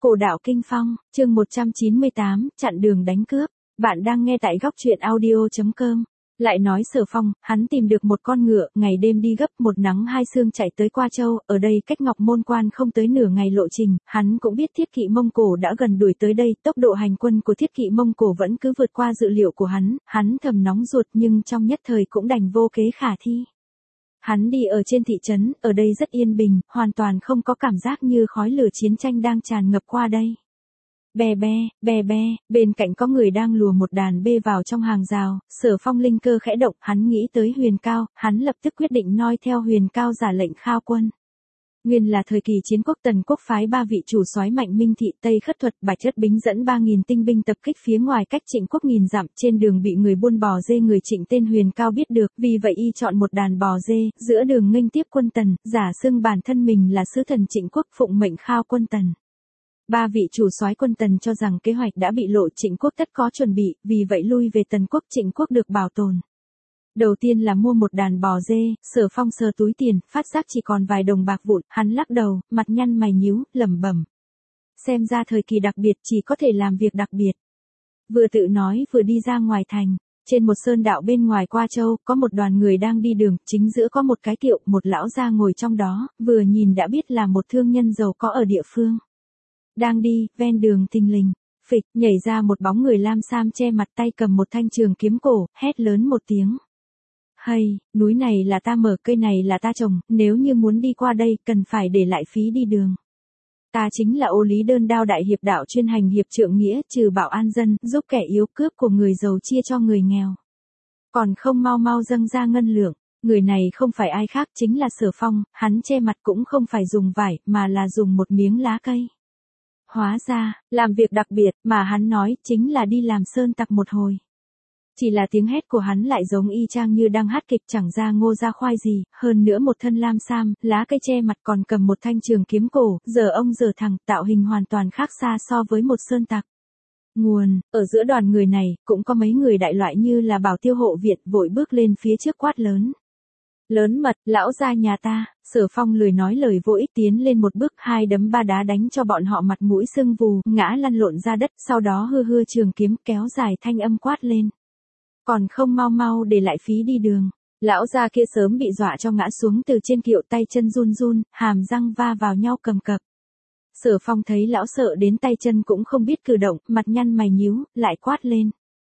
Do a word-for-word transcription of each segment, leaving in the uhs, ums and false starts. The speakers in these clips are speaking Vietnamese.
Cổ đạo kinh phong, chương một trăm chín mươi tám, chặn đường đánh cướp. Bạn đang nghe tại góc truyện audio chấm com. Lại nói Sở Phong, hắn tìm được một con ngựa, ngày đêm đi gấp một nắng hai sương chạy tới Qua Châu, ở đây cách Ngọc Môn Quan không tới nửa ngày lộ trình, hắn cũng biết Thiết Kỵ Mông Cổ đã gần đuổi tới đây, tốc độ hành quân của Thiết Kỵ Mông Cổ vẫn cứ vượt qua dự liệu của hắn, hắn thầm nóng ruột nhưng trong nhất thời cũng đành vô kế khả thi. Hắn đi ở trên thị trấn, ở đây rất yên bình, hoàn toàn không có cảm giác như khói lửa chiến tranh đang tràn ngập qua đây. Bè be, bè be, bên cạnh có người đang lùa một đàn bê vào trong hàng rào, Sở Phong linh cơ khẽ động, hắn nghĩ tới Huyền Cao, hắn lập tức quyết định noi theo Huyền Cao giả lệnh khao quân. Nguyên là thời kỳ chiến quốc Tần quốc phái ba vị chủ soái Mạnh Minh Thị Tây Khất Thuật Bạch Chất Bính dẫn ba nghìn tinh binh tập kích phía ngoài cách Trịnh quốc nghìn dặm, trên đường bị người buôn bò dê người Trịnh tên Huyền Cao biết được, vì vậy y chọn một đàn bò dê, giữa đường nghênh tiếp quân Tần, giả xưng bản thân mình là sứ thần Trịnh quốc phụng mệnh khao quân Tần. Ba vị chủ soái quân Tần cho rằng kế hoạch đã bị lộ, Trịnh quốc tất có chuẩn bị, vì vậy lui về Tần quốc, Trịnh quốc được bảo tồn. Đầu tiên là mua một đàn bò dê, Sở Phong sờ túi tiền, phát giác chỉ còn vài đồng bạc vụn, hắn lắc đầu, mặt nhăn mày nhíu, lẩm bẩm. Xem ra thời kỳ đặc biệt chỉ có thể làm việc đặc biệt. Vừa tự nói vừa đi ra ngoài thành, trên một sơn đạo bên ngoài Qua Châu, có một đoàn người đang đi đường, chính giữa có một cái kiệu, một lão gia ngồi trong đó, vừa nhìn đã biết là một thương nhân giàu có ở địa phương. Đang đi, ven đường thình lình, phịch, nhảy ra một bóng người lam sam che mặt, tay cầm một thanh trường kiếm cổ, hét lớn một tiếng. Hay, núi này là ta mở, cây này là ta trồng, nếu như muốn đi qua đây, cần phải để lại phí đi đường. Ta chính là Ô Lý Đơn Đao đại hiệp đạo chuyên hành hiệp trượng nghĩa, trừ bạo an dân, giúp kẻ yếu, cướp của người giàu chia cho người nghèo. Còn không mau mau dâng ra ngân lượng. Người này không phải ai khác, chính là Sở Phong, hắn che mặt cũng không phải dùng vải, mà là dùng một miếng lá cây. Hóa ra, làm việc đặc biệt, mà hắn nói, chính là đi làm sơn tặc một hồi. Chỉ là tiếng hét của hắn lại giống y chang như đang hát kịch, chẳng ra ngô ra khoai gì, hơn nữa một thân lam sam, lá cây che mặt còn cầm một thanh trường kiếm cổ, giờ ông giờ thẳng, tạo hình hoàn toàn khác xa so với một sơn tặc. Nguồn, ở giữa đoàn người này, cũng có mấy người đại loại như là Bảo Tiêu hộ viện, vội bước lên phía trước quát lớn. Lớn mật, lão gia nhà ta. Sở Phong lười nói lời vô ích, tiến lên một bước, hai đấm ba đá đánh cho bọn họ mặt mũi sưng vù, ngã lăn lộn ra đất, sau đó hư hư trường kiếm kéo dài thanh âm quát lên. Còn không mau mau để lại phí đi đường. Lão gia kia sớm bị dọa cho ngã xuống từ trên kiệu, tay chân run run, hàm răng va vào nhau cầm cập. Sở Phong thấy lão sợ đến tay chân cũng không biết cử động, mặt nhăn mày nhíu, lại quát lên.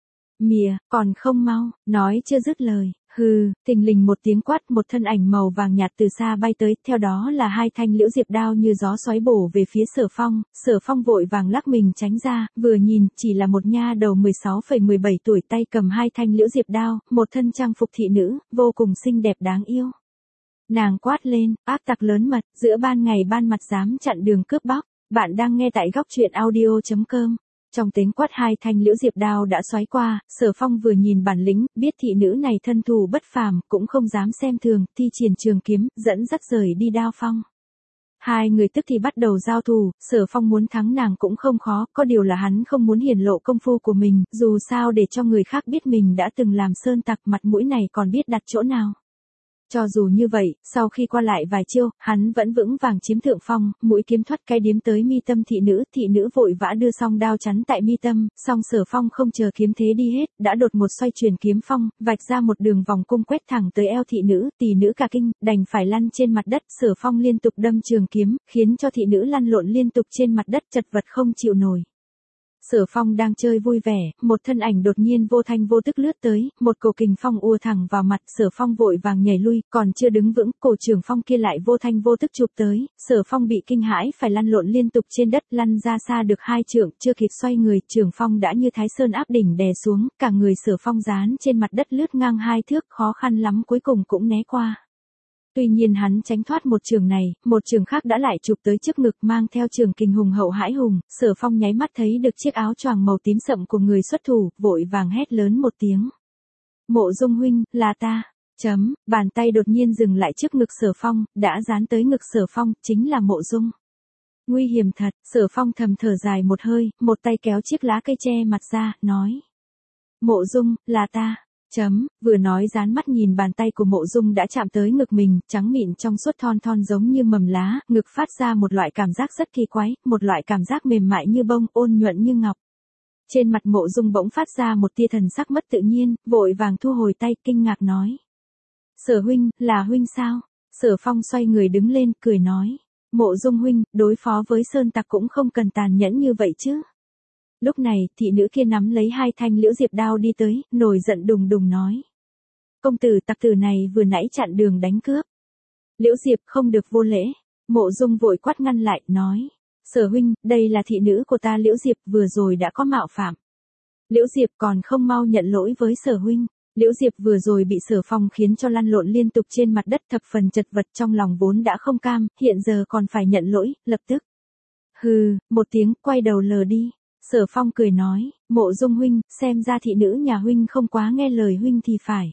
Mìa, còn không mau, nói chưa dứt lời. Hừ, thình lình một tiếng quát, một thân ảnh màu vàng nhạt từ xa bay tới, theo đó là hai thanh liễu diệp đao như gió xoáy bổ về phía Sở Phong, Sở Phong vội vàng lắc mình tránh ra, vừa nhìn, chỉ là một nha đầu mười sáu phẩy mười bảy tuổi tay cầm hai thanh liễu diệp đao, một thân trang phục thị nữ, vô cùng xinh đẹp đáng yêu. Nàng quát lên, ác tặc lớn mật, giữa ban ngày ban mặt dám chặn đường cướp bóc, bạn đang nghe tại góc truyện audio chấm com. Trong tiếng quát hai thanh liễu diệp đao đã xoáy qua, Sở Phong vừa nhìn bản lĩnh, biết thị nữ này thân thủ bất phàm, cũng không dám xem thường, thi triển trường kiếm, dẫn dắt rời đi đao phong. Hai người tức thì bắt đầu giao thủ, Sở Phong muốn thắng nàng cũng không khó, có điều là hắn không muốn hiển lộ công phu của mình, dù sao để cho người khác biết mình đã từng làm sơn tặc, mặt mũi này còn biết đặt chỗ nào. Cho dù như vậy, sau khi qua lại vài chiêu, hắn vẫn vững vàng chiếm thượng phong, mũi kiếm thoát cái điếm tới mi tâm thị nữ, thị nữ vội vã đưa song đao chắn tại mi tâm, song Sở Phong không chờ kiếm thế đi hết, đã đột một xoay chuyển kiếm phong, vạch ra một đường vòng cung quét thẳng tới eo thị nữ, tỷ nữ cả kinh, đành phải lăn trên mặt đất, Sở Phong liên tục đâm trường kiếm, khiến cho thị nữ lăn lộn liên tục trên mặt đất, chật vật không chịu nổi. Sở Phong đang chơi vui vẻ, một thân ảnh đột nhiên vô thanh vô tức lướt tới, một cổ kình phong ùa thẳng vào mặt, Sở Phong vội vàng nhảy lui, còn chưa đứng vững, cổ trường phong kia lại vô thanh vô tức chụp tới, Sở Phong bị kinh hãi phải lăn lộn liên tục trên đất, lăn ra xa được hai trượng, chưa kịp xoay người, trường phong đã như Thái Sơn áp đỉnh đè xuống, cả người Sở Phong dán trên mặt đất lướt ngang hai thước, khó khăn lắm cuối cùng cũng né qua. Tuy nhiên hắn tránh thoát một trường này, một trường khác đã lại chụp tới trước ngực, mang theo trường kình hùng hậu hãi hùng, Sở Phong nháy mắt thấy được chiếc áo choàng màu tím sậm của người xuất thủ, vội vàng hét lớn một tiếng. Mộ Dung huynh, là ta. Chấm, bàn tay đột nhiên dừng lại trước ngực Sở Phong, đã dán tới ngực Sở Phong, chính là Mộ Dung. Nguy hiểm thật, Sở Phong thầm thở dài một hơi, một tay kéo chiếc lá cây che mặt ra, nói. Mộ Dung, là ta. Chấm, vừa nói dán mắt nhìn bàn tay của Mộ Dung đã chạm tới ngực mình, trắng mịn trong suốt thon thon giống như mầm lá, ngực phát ra một loại cảm giác rất kỳ quái, một loại cảm giác mềm mại như bông, ôn nhuận như ngọc. Trên mặt Mộ Dung bỗng phát ra một tia thần sắc mất tự nhiên, vội vàng thu hồi tay, kinh ngạc nói. Sở huynh, là huynh sao? Sở Phong xoay người đứng lên, cười nói. Mộ Dung huynh, đối phó với sơn tặc cũng không cần tàn nhẫn như vậy chứ. Lúc này, thị nữ kia nắm lấy hai thanh liễu diệp đao đi tới, nổi giận đùng đùng nói. Công tử tặc tử này vừa nãy chặn đường đánh cướp. Liễu Diệp không được vô lễ. Mộ Dung vội quát ngăn lại, nói. Sở huynh, đây là thị nữ của ta Liễu Diệp vừa rồi đã có mạo phạm. Liễu Diệp còn không mau nhận lỗi với Sở huynh. Liễu Diệp vừa rồi bị Sở Phong khiến cho lăn lộn liên tục trên mặt đất thập phần chật vật trong lòng vốn đã không cam, hiện giờ còn phải nhận lỗi, lập tức. Hừ, một tiếng, quay đầu lờ đi. Sở Phong cười nói, Mộ Dung huynh, xem ra thị nữ nhà huynh không quá nghe lời huynh thì phải.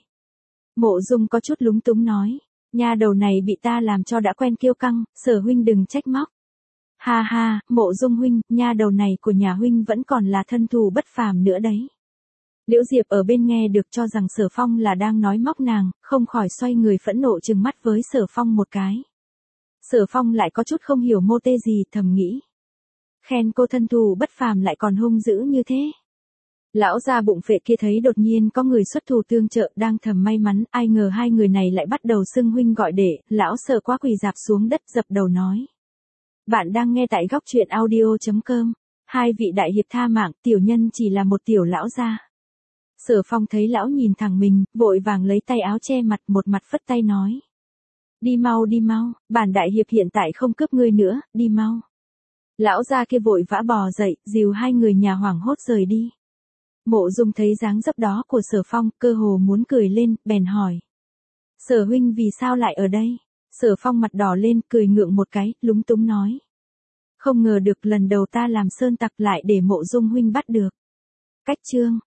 Mộ Dung có chút lúng túng nói, nha đầu này bị ta làm cho đã quen kiêu căng, Sở huynh đừng trách móc. Ha ha, Mộ Dung huynh, nha đầu này của nhà huynh vẫn còn là thân thù bất phàm nữa đấy. Liễu Diệp ở bên nghe được cho rằng Sở Phong là đang nói móc nàng, không khỏi xoay người phẫn nộ trừng mắt với Sở Phong một cái. Sở Phong lại có chút không hiểu mô tê gì, thầm nghĩ. Khen cô thân thù bất phàm lại còn hung dữ như thế. Lão gia bụng phệ kia thấy đột nhiên có người xuất thủ tương trợ, đang thầm may mắn, ai ngờ hai người này lại bắt đầu xưng huynh gọi đệ, lão sợ quá quỳ dạp xuống đất dập đầu nói. Bạn đang nghe tại góc truyện audio chấm com. Hai vị đại hiệp tha mạng, tiểu nhân chỉ là một tiểu lão gia. Sở Phong thấy lão nhìn thẳng mình, vội vàng lấy tay áo che mặt, một mặt phất tay nói. Đi mau đi mau, bản đại hiệp hiện tại không cướp ngươi nữa, đi mau. Lão gia kia vội vã bò dậy, dìu hai người nhà hoảng hốt rời đi. Mộ Dung thấy dáng dấp đó của Sở Phong, cơ hồ muốn cười lên, bèn hỏi. Sở huynh vì sao lại ở đây? Sở Phong mặt đỏ lên, cười ngượng một cái, lúng túng nói. Không ngờ được lần đầu ta làm sơn tặc lại để Mộ Dung huynh bắt được. Cách chương.